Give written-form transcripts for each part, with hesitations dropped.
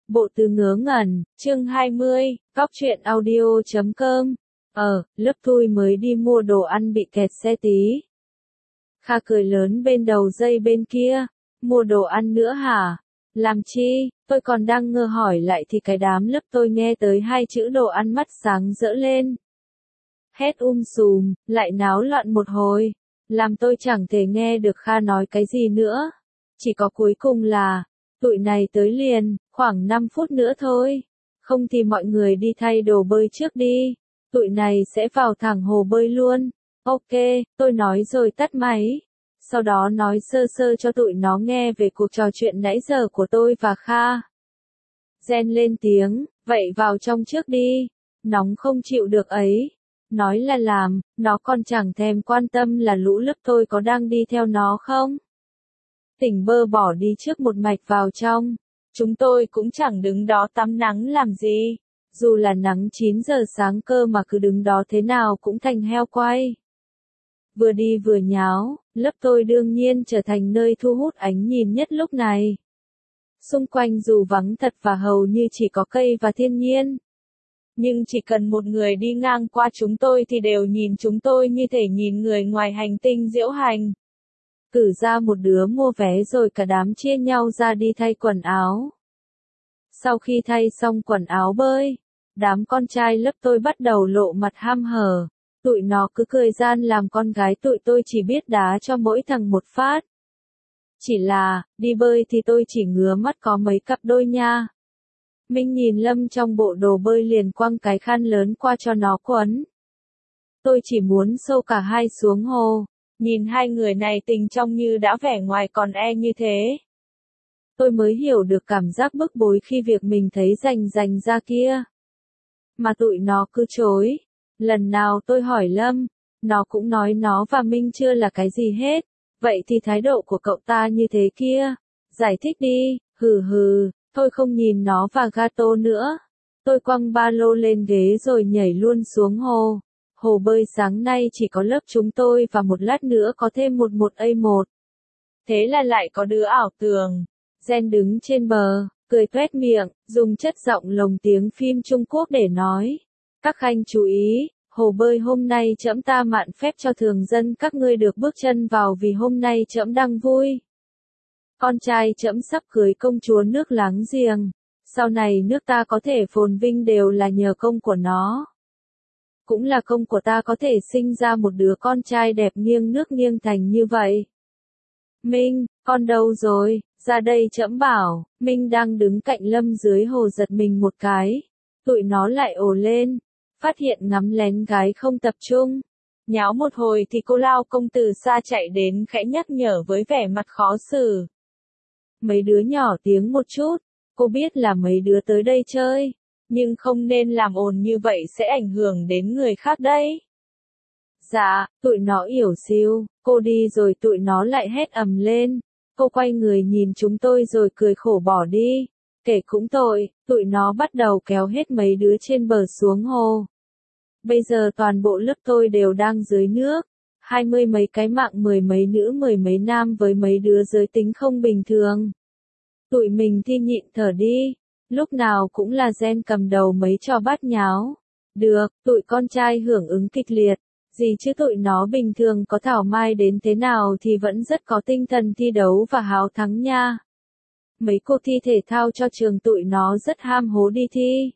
Bộ từ ngớ ngẩn, chương 20, Cóc truyện audio.com. Lớp tôi mới đi mua đồ ăn bị kẹt xe tí. Kha cười lớn bên đầu dây bên kia, mua đồ ăn nữa hả? Làm chi? Tôi còn đang ngơ hỏi lại thì cái đám lớp tôi nghe tới hai chữ đồ ăn mắt sáng rỡ lên. Hét sùm, lại náo loạn một hồi, làm tôi chẳng thể nghe được Kha nói cái gì nữa. Chỉ có cuối cùng là, tụi này tới liền, khoảng 5 phút nữa thôi. Không thì mọi người đi thay đồ bơi trước đi. Tụi này sẽ vào thẳng hồ bơi luôn. Ok, tôi nói rồi tắt máy. Sau đó nói sơ sơ cho tụi nó nghe về cuộc trò chuyện nãy giờ của tôi và Kha. Gen lên tiếng, vậy vào trong trước đi. Nóng không chịu được ấy. Nói là làm, nó còn chẳng thèm quan tâm là lũ lớp tôi có đang đi theo nó không. Tỉnh bơ bỏ đi trước một mạch vào trong. Chúng tôi cũng chẳng đứng đó tắm nắng làm gì. Dù là nắng 9 giờ sáng cơ mà cứ đứng đó thế nào cũng thành heo quay. Vừa đi vừa nháo, lớp tôi đương nhiên trở thành nơi thu hút ánh nhìn nhất lúc này. Xung quanh dù vắng thật và hầu như chỉ có cây và thiên nhiên. Nhưng chỉ cần một người đi ngang qua chúng tôi thì đều nhìn chúng tôi như thể nhìn người ngoài hành tinh diễu hành. Cử ra một đứa mua vé rồi cả đám chia nhau ra đi thay quần áo. Sau khi thay xong quần áo bơi, đám con trai lớp tôi bắt đầu lộ mặt ham hở. Tụi nó cứ cười gian làm con gái tụi tôi chỉ biết đá cho mỗi thằng một phát. Chỉ là, đi bơi thì tôi chỉ ngứa mắt có mấy cặp đôi nha. Minh nhìn Lâm trong bộ đồ bơi liền quăng cái khăn lớn qua cho nó quấn. Tôi chỉ muốn xô cả hai xuống hồ. Nhìn hai người này tình trông như đã vẻ ngoài còn e như thế. Tôi mới hiểu được cảm giác bức bối khi việc mình thấy rành ra kia. Mà tụi nó cứ chối. Lần nào tôi hỏi Lâm, nó cũng nói nó và Minh chưa là cái gì hết. Vậy thì thái độ của cậu ta như thế kia. Giải thích đi, thôi không nhìn nó và Gato nữa. Tôi quăng ba lô lên ghế rồi nhảy luôn xuống hồ. Hồ bơi sáng nay chỉ có lớp chúng tôi và một lát nữa có thêm một A1. Thế là lại có đứa ảo tưởng. Gen đứng trên bờ, cười tuét miệng, dùng chất giọng lồng tiếng phim Trung Quốc để nói. Các khanh chú ý, hồ bơi hôm nay trẫm ta mạn phép cho thường dân các ngươi được bước chân vào vì hôm nay trẫm đang vui. Con trai trẫm sắp cưới công chúa nước láng giềng. Sau này nước ta có thể phồn vinh đều là nhờ công của nó. Cũng là công của ta có thể sinh ra một đứa con trai đẹp nghiêng nước nghiêng thành như vậy. Minh, con đâu rồi? Ra đây trẫm bảo. Minh đang đứng cạnh Lâm dưới hồ giật mình một cái. Tụi nó lại ồ lên. Phát hiện ngắm lén gái không tập trung. Nháo một hồi thì cô Lao công từ xa chạy đến khẽ nhắc nhở với vẻ mặt khó xử. Mấy đứa nhỏ tiếng một chút. Cô biết là mấy đứa tới đây chơi. Nhưng không nên làm ồn như vậy sẽ ảnh hưởng đến người khác đấy. Dạ, tụi nó yểu xìu, cô đi rồi tụi nó lại hét ầm lên. Cô quay người nhìn chúng tôi rồi cười khổ bỏ đi. Kể cũng tội, tụi nó bắt đầu kéo hết mấy đứa trên bờ xuống hồ. Bây giờ toàn bộ lớp tôi đều đang dưới nước. 20 mấy cái mạng 10 mấy nữ 10 mấy nam với mấy đứa giới tính không bình thường. Tụi mình thì nhịn thở đi. Lúc nào cũng là Gen cầm đầu mấy trò bát nháo. Được, tụi con trai hưởng ứng kịch liệt. Gì chứ tụi nó bình thường có thảo mai đến thế nào thì vẫn rất có tinh thần thi đấu và háo thắng nha. Mấy cuộc thi thể thao cho trường tụi nó rất ham hố đi thi.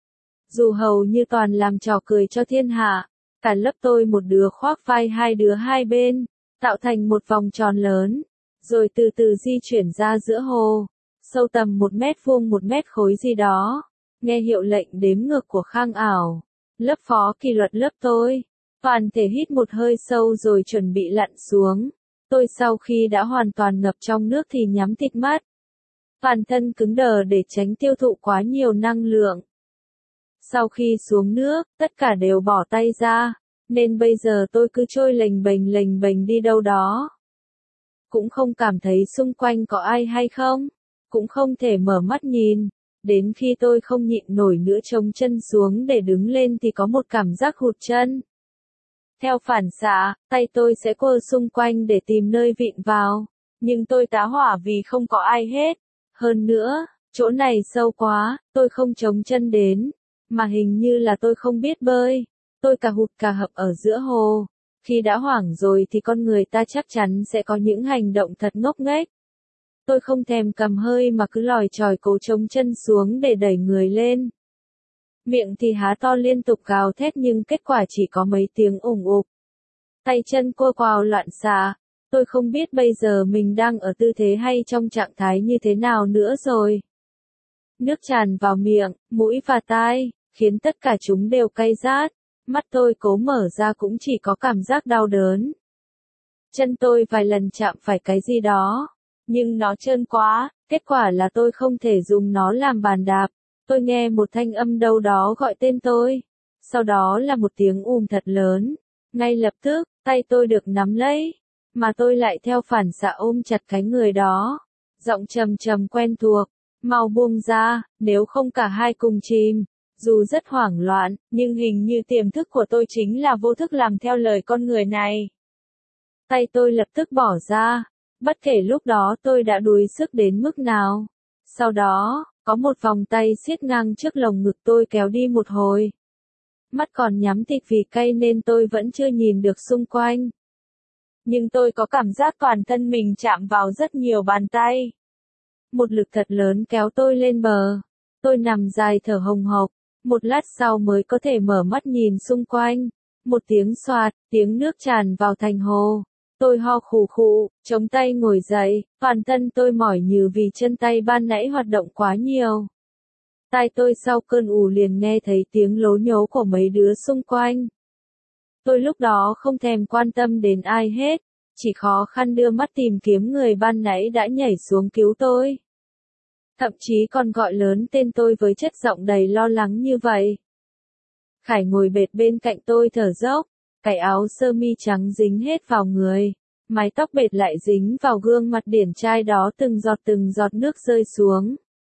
Dù hầu như toàn làm trò cười cho thiên hạ. Cả lớp tôi một đứa khoác vai hai đứa hai bên, tạo thành một vòng tròn lớn. Rồi từ từ di chuyển ra giữa hồ. Sâu tầm 1 mét vuông 1 mét khối gì đó. Nghe hiệu lệnh đếm ngược của Khang Ảo. Lớp phó kỷ luật lớp tôi. Toàn thể hít một hơi sâu rồi chuẩn bị lặn xuống. Tôi sau khi đã hoàn toàn ngập trong nước thì nhắm tịt mắt. Toàn thân cứng đờ để tránh tiêu thụ quá nhiều năng lượng. Sau khi xuống nước, tất cả đều bỏ tay ra. Nên bây giờ tôi cứ trôi lềnh bềnh đi đâu đó. Cũng không cảm thấy xung quanh có ai hay không. Cũng không thể mở mắt nhìn. Đến khi tôi không nhịn nổi nữa chống chân xuống để đứng lên thì có một cảm giác hụt chân. Theo phản xạ, tay tôi sẽ quơ xung quanh để tìm nơi vịn vào. Nhưng tôi tá hỏa vì không có ai hết. Hơn nữa, Chỗ này sâu quá, tôi không chống chân đến, mà hình như là tôi không biết bơi. Tôi cà hụt cà hập ở giữa hồ. Khi đã hoảng rồi thì con người ta chắc chắn sẽ có những hành động thật ngốc nghếch. Tôi không thèm cầm hơi mà cứ lòi chòi cố chống chân xuống để đẩy người lên. Miệng thì há to liên tục gào thét nhưng kết quả chỉ có mấy tiếng ủng ục. Tay chân cua quào loạn xạ. Tôi không biết bây giờ mình đang ở tư thế hay trong trạng thái như thế nào nữa rồi. Nước tràn vào miệng, mũi và tai, khiến tất cả chúng đều cay rát. Mắt tôi cố mở ra cũng chỉ có cảm giác đau đớn. Chân tôi vài lần chạm phải cái gì đó, nhưng nó trơn quá, kết quả là tôi không thể dùng nó làm bàn đạp. Tôi nghe một thanh âm đâu đó gọi tên tôi. Sau đó là một tiếng thật lớn. Ngay lập tức, tay tôi được nắm lấy, mà tôi lại theo phản xạ ôm chặt cái người đó. Giọng trầm trầm quen thuộc, mau buông ra, nếu không cả hai cùng chìm. Dù rất hoảng loạn, nhưng hình như tiềm thức của tôi chính là vô thức làm theo lời con người này. Tay tôi lập tức bỏ ra, bất kể lúc đó tôi đã đuối sức đến mức nào. Sau đó, có một vòng tay siết ngang trước lồng ngực tôi kéo đi một hồi. Mắt còn nhắm tịt vì cay nên tôi vẫn chưa nhìn được xung quanh. Nhưng tôi có cảm giác toàn thân mình chạm vào rất nhiều bàn tay. Một lực thật lớn kéo tôi lên bờ. Tôi nằm dài thở hồng hộc. Một lát sau mới có thể mở mắt nhìn xung quanh. Một tiếng xoạt, tiếng nước tràn vào thành hồ. Tôi ho khù khụ, chống tay ngồi dậy, toàn thân tôi mỏi nhừ vì chân tay ban nãy hoạt động quá nhiều. Tai tôi sau cơn liền nghe thấy tiếng lố nhố của mấy đứa xung quanh. Tôi lúc đó không thèm quan tâm đến ai hết, chỉ khó khăn đưa mắt tìm kiếm người ban nãy đã nhảy xuống cứu tôi. Thậm chí còn gọi lớn tên tôi với chất giọng đầy lo lắng như vậy. Khải ngồi bệt bên cạnh tôi thở dốc, cái áo sơ mi trắng dính hết vào người, mái tóc bệt lại dính vào gương mặt điển trai đó từng giọt nước rơi xuống.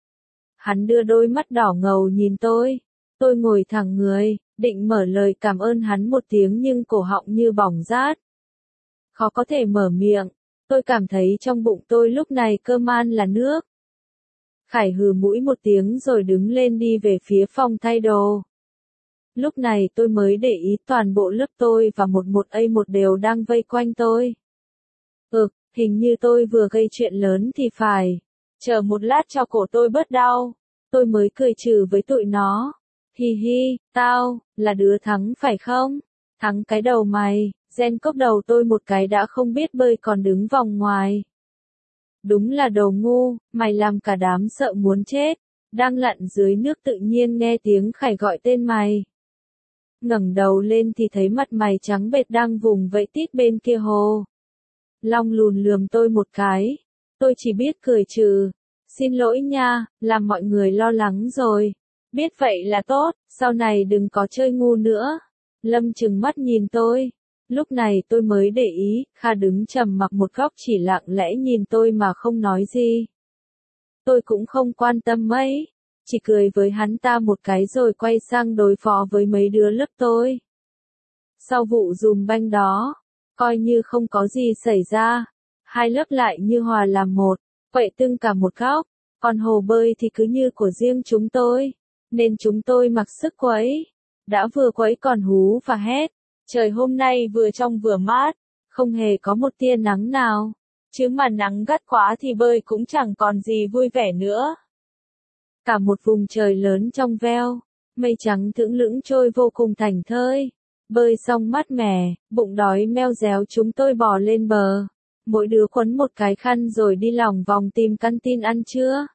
Hắn đưa đôi mắt đỏ ngầu nhìn tôi ngồi thẳng người, định mở lời cảm ơn hắn một tiếng nhưng cổ họng như bỏng rát. Khó có thể mở miệng, tôi cảm thấy trong bụng tôi lúc này cơm ăn là nước. Khải hừ mũi một tiếng rồi đứng lên đi về phía phòng thay đồ. Lúc này tôi mới để ý toàn bộ lớp tôi và một đều đang vây quanh tôi. Hình như tôi vừa gây chuyện lớn thì phải. Chờ một lát cho cổ tôi bớt đau. Tôi mới cười trừ với tụi nó. Hi hi, tao, là đứa thắng phải không? Thắng cái đầu mày, Gen cốc đầu tôi một cái đã không biết bơi còn đứng vòng ngoài. Đúng là đồ ngu, mày làm cả đám sợ muốn chết. Đang lặn dưới nước tự nhiên nghe tiếng Khải gọi tên mày. Ngẩng đầu lên thì thấy mặt mày trắng bệch đang vùng vẫy tít bên kia hồ. Long lùn lườm tôi một cái. Tôi chỉ biết cười trừ. Xin lỗi nha, làm mọi người lo lắng rồi. Biết vậy là tốt, sau này đừng có chơi ngu nữa. Lâm trừng mắt nhìn tôi. Lúc này tôi mới để ý, Kha đứng trầm mặc một góc chỉ lặng lẽ nhìn tôi mà không nói gì. Tôi cũng không quan tâm mấy, chỉ cười với hắn ta một cái rồi quay sang đối phó với mấy đứa lớp tôi. Sau vụ dùm banh đó, coi như không có gì xảy ra, hai lớp lại như hòa làm một, quậy tưng cả một góc, còn hồ bơi thì cứ như của riêng chúng tôi, nên chúng tôi mặc sức quấy, đã vừa quấy còn hú và hét. Trời hôm nay vừa trong vừa mát, không hề có một tia nắng nào, chứ mà nắng gắt quá thì bơi cũng chẳng còn gì vui vẻ nữa. Cả một vùng trời lớn trong veo, mây trắng thững lững trôi vô cùng thảnh thơi. Bơi xong mát mẻ, bụng đói meo réo chúng tôi bò lên bờ. Mỗi đứa quấn một cái khăn rồi đi lòng vòng tìm căn tin ăn trưa.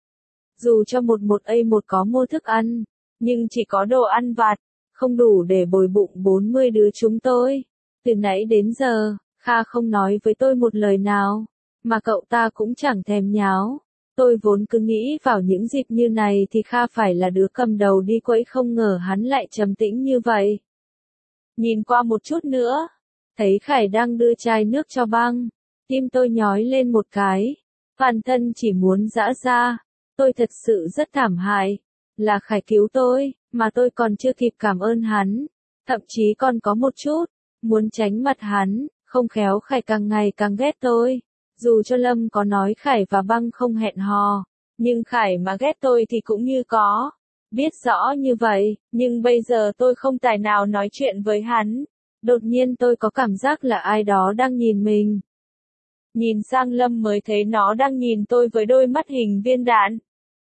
Dù cho một có mua thức ăn, nhưng chỉ có đồ ăn vặt, không đủ để bồi bụng 40 đứa chúng tôi. Từ nãy đến giờ, Kha không nói với tôi một lời nào, mà cậu ta cũng chẳng thèm nháo. Tôi vốn cứ nghĩ vào những dịp như này thì Kha phải là đứa cầm đầu đi quẫy, không ngờ hắn lại trầm tĩnh như vậy. Nhìn qua một chút nữa, thấy Khải đang đưa chai nước cho Băng, tim tôi nhói lên một cái, toàn thân chỉ muốn giã ra. Tôi thật sự rất thảm hại, là Khải cứu tôi, mà tôi còn chưa kịp cảm ơn hắn, thậm chí còn có một chút muốn tránh mặt hắn, không khéo Khải càng ngày càng ghét tôi. Dù cho Lâm có nói Khải và Băng không hẹn hò, Nhưng Khải mà ghét tôi thì cũng như có. Biết rõ như vậy, nhưng bây giờ tôi không tài nào nói chuyện với hắn. Đột nhiên tôi có cảm giác là ai đó đang nhìn mình. Nhìn sang Lâm mới thấy nó đang nhìn tôi với đôi mắt hình viên đạn.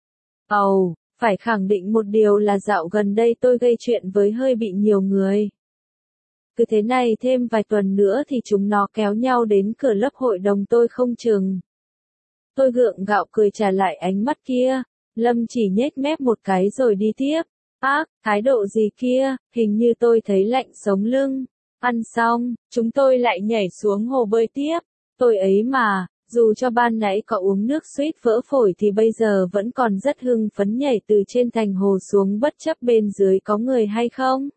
Phải khẳng định một điều là dạo gần đây tôi gây chuyện với hơi bị nhiều người. Cứ thế này thêm vài tuần nữa thì chúng nó kéo nhau đến cửa lớp hội đồng tôi không chừng. Tôi gượng gạo cười trả lại ánh mắt kia. Lâm chỉ nhếch mép một cái rồi đi tiếp. Thái độ gì kia, hình như tôi thấy lạnh sống lưng. Ăn xong, chúng tôi lại nhảy xuống hồ bơi tiếp. Tôi ấy mà, dù cho ban nãy có uống nước suýt vỡ phổi thì bây giờ vẫn còn rất hưng phấn nhảy từ trên thành hồ xuống bất chấp bên dưới có người hay không.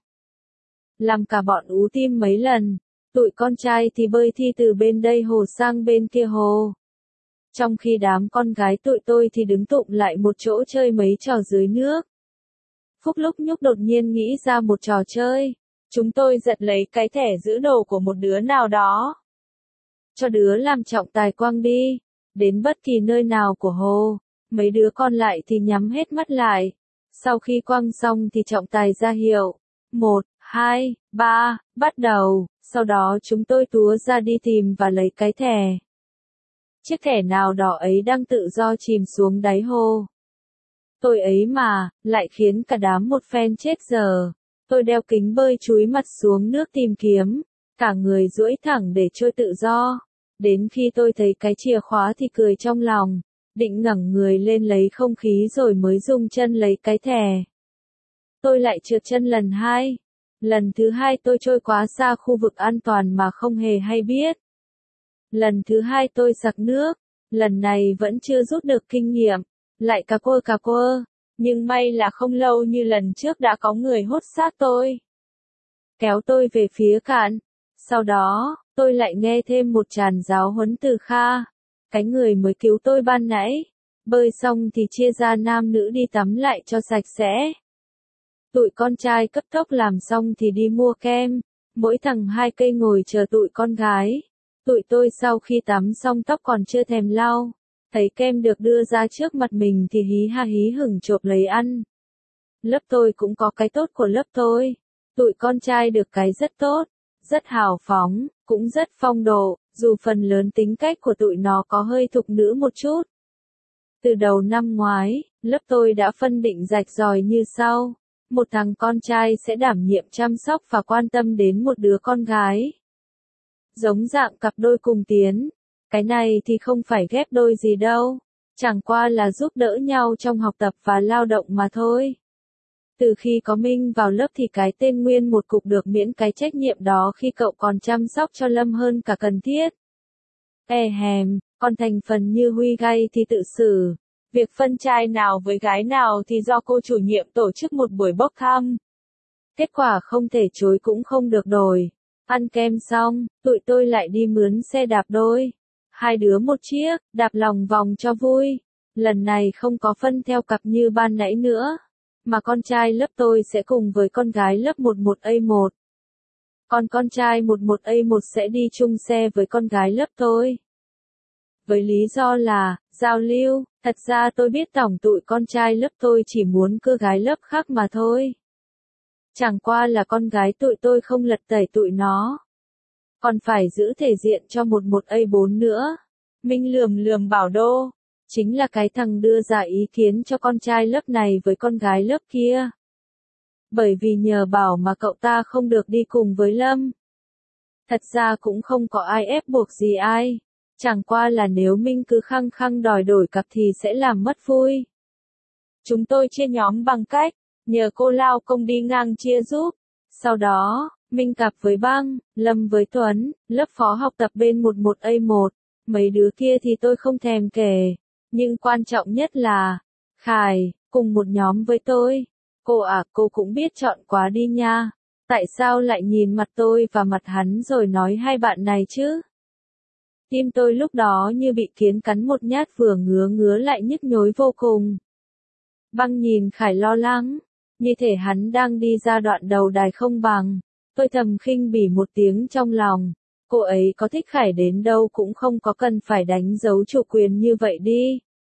Làm cả bọn ú tim mấy lần. Tụi con trai thì bơi thi từ bên đây hồ sang bên kia hồ. Trong khi đám con gái tụi tôi thì đứng tụm lại một chỗ chơi mấy trò dưới nước. Phúc lúc nhúc đột nhiên nghĩ ra một trò chơi. Chúng tôi giật lấy cái thẻ giữ đồ của một đứa nào đó. Cho đứa làm trọng tài quăng đi. Đến bất kỳ nơi nào của hồ. Mấy đứa còn lại thì nhắm hết mắt lại. Sau khi quăng xong thì trọng tài ra hiệu. 1, 2, 3, bắt đầu. Sau đó chúng tôi túa ra đi tìm và lấy cái thẻ. Chiếc thẻ nào đỏ ấy đang tự do chìm xuống đáy hồ. Tôi ấy mà, lại khiến cả đám một phen chết giờ. Tôi đeo kính bơi chúi mặt xuống nước tìm kiếm. Cả người duỗi thẳng để trôi tự do. Đến khi tôi thấy cái chìa khóa thì cười trong lòng. Định ngẩng người lên lấy không khí rồi mới dùng chân lấy cái thẻ. Tôi lại trượt chân lần 2. Lần thứ 2 tôi trôi quá xa khu vực an toàn mà không hề hay biết. Lần thứ 2 tôi sặc nước. Lần này vẫn chưa rút được kinh nghiệm. Lại cà quơ. Nhưng may là không lâu như lần trước đã có người hốt xác tôi. Kéo tôi về phía cạn. Sau đó, tôi lại nghe thêm một tràng giáo huấn từ Kha. Cái người mới cứu tôi ban nãy. Bơi xong thì chia ra nam nữ đi tắm lại cho sạch sẽ. Tụi con trai cấp tốc làm xong thì đi mua kem. Mỗi thằng 2 cây ngồi chờ tụi con gái. Tụi tôi sau khi tắm xong tóc còn chưa thèm lau. Thấy kem được đưa ra trước mặt mình thì hí ha hí hửng chộp lấy ăn. Lớp tôi cũng có cái tốt của lớp tôi. Tụi con trai được cái rất tốt, rất hào phóng, cũng rất phong độ, dù phần lớn tính cách của tụi nó có hơi thục nữ một chút. Từ đầu năm ngoái, lớp tôi đã phân định rạch ròi như sau. Một thằng con trai sẽ đảm nhiệm chăm sóc và quan tâm đến một đứa con gái. Giống dạng cặp đôi cùng tiến. Cái này thì không phải ghép đôi gì đâu. Chẳng qua là giúp đỡ nhau trong học tập và lao động mà thôi. Từ khi có Minh vào lớp thì cái tên nguyên một cục được miễn cái trách nhiệm đó khi cậu còn chăm sóc cho Lâm hơn cả cần thiết. Còn thành phần như Huy gay thì tự xử. Việc phân trai nào với gái nào thì do cô chủ nhiệm tổ chức một buổi bốc thăm. Kết quả không thể chối cũng không được đổi. Ăn kem xong, tụi tôi lại đi mướn xe đạp đôi. 2 đứa một chiếc, đạp lòng vòng cho vui. Lần này không có phân theo cặp như ban nãy nữa. Mà con trai lớp tôi sẽ cùng với con gái lớp 11A1. Còn con trai 11A1 sẽ đi chung xe với con gái lớp tôi. Với lý do là, giao lưu, thật ra tôi biết tổng tụi con trai lớp tôi chỉ muốn cưa gái lớp khác mà thôi. Chẳng qua là con gái tụi tôi không lật tẩy tụi nó. Còn phải giữ thể diện cho 11A4 nữa. Minh lườm bảo Đô. Chính là cái thằng đưa ra ý kiến cho con trai lớp này với con gái lớp kia. Bởi vì nhờ bảo mà cậu ta không được đi cùng với Lâm. Thật ra cũng không có ai ép buộc gì ai. Chẳng qua là nếu Minh cứ khăng khăng đòi đổi cặp thì sẽ làm mất vui. Chúng tôi chia nhóm bằng cách, nhờ cô lao công đi ngang chia giúp. Sau đó, Minh cặp với Băng, Lâm với Tuấn, lớp phó học tập bên 11A1. Mấy đứa kia thì tôi không thèm kể. Nhưng quan trọng nhất là, Khải, cùng một nhóm với tôi. Cô cũng biết chọn quá đi nha. Tại sao lại nhìn mặt tôi và mặt hắn rồi nói hai bạn này chứ? Tim tôi lúc đó như bị kiến cắn một nhát vừa ngứa lại nhức nhối vô cùng. Băng nhìn Khải lo lắng, như thể hắn đang đi ra đoạn đầu đài không bằng. Tôi thầm khinh bỉ một tiếng trong lòng. Cô ấy có thích Khải đến đâu cũng không có cần phải đánh dấu chủ quyền như vậy đi.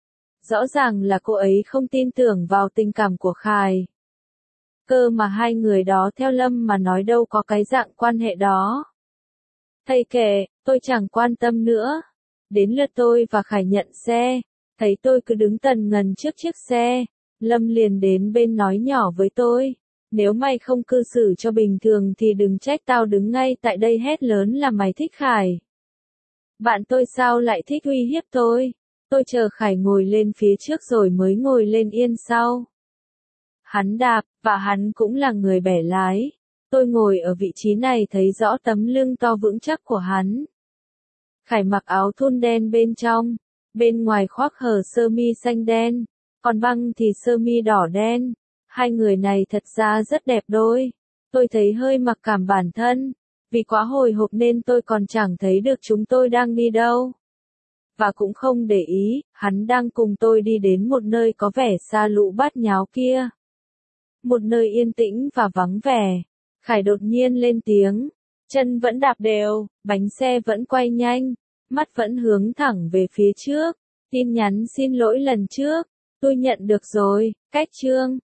Rõ ràng là cô ấy không tin tưởng vào tình cảm của Khải. Cơ mà hai người đó theo Lâm mà nói đâu có cái dạng quan hệ đó. Thầy kể, tôi chẳng quan tâm nữa. Đến lượt tôi và Khải nhận xe, thấy tôi cứ đứng tần ngần trước chiếc xe, Lâm liền đến bên nói nhỏ với tôi. Nếu mày không cư xử cho bình thường thì đừng trách tao đứng ngay tại đây hét lớn là mày thích Khải. Bạn tôi sao lại thích uy hiếp tôi? Tôi chờ Khải ngồi lên phía trước rồi mới ngồi lên yên sau. Hắn đạp, và hắn cũng là người bẻ lái. Tôi ngồi ở vị trí này thấy rõ tấm lưng to vững chắc của hắn. Khải mặc áo thun đen bên trong, bên ngoài khoác hở sơ mi xanh đen, còn Băng thì sơ mi đỏ đen. Hai người này thật ra rất đẹp đôi. Tôi thấy hơi mặc cảm bản thân, vì quá hồi hộp nên tôi còn chẳng thấy được chúng tôi đang đi đâu. Và cũng không để ý, hắn đang cùng tôi đi đến một nơi có vẻ xa lũ bát nháo kia. Một nơi yên tĩnh và vắng vẻ. Khải đột nhiên lên tiếng, chân vẫn đạp đều, bánh xe vẫn quay nhanh, mắt vẫn hướng thẳng về phía trước. Tin nhắn xin lỗi lần trước, tôi nhận được rồi, cách chương.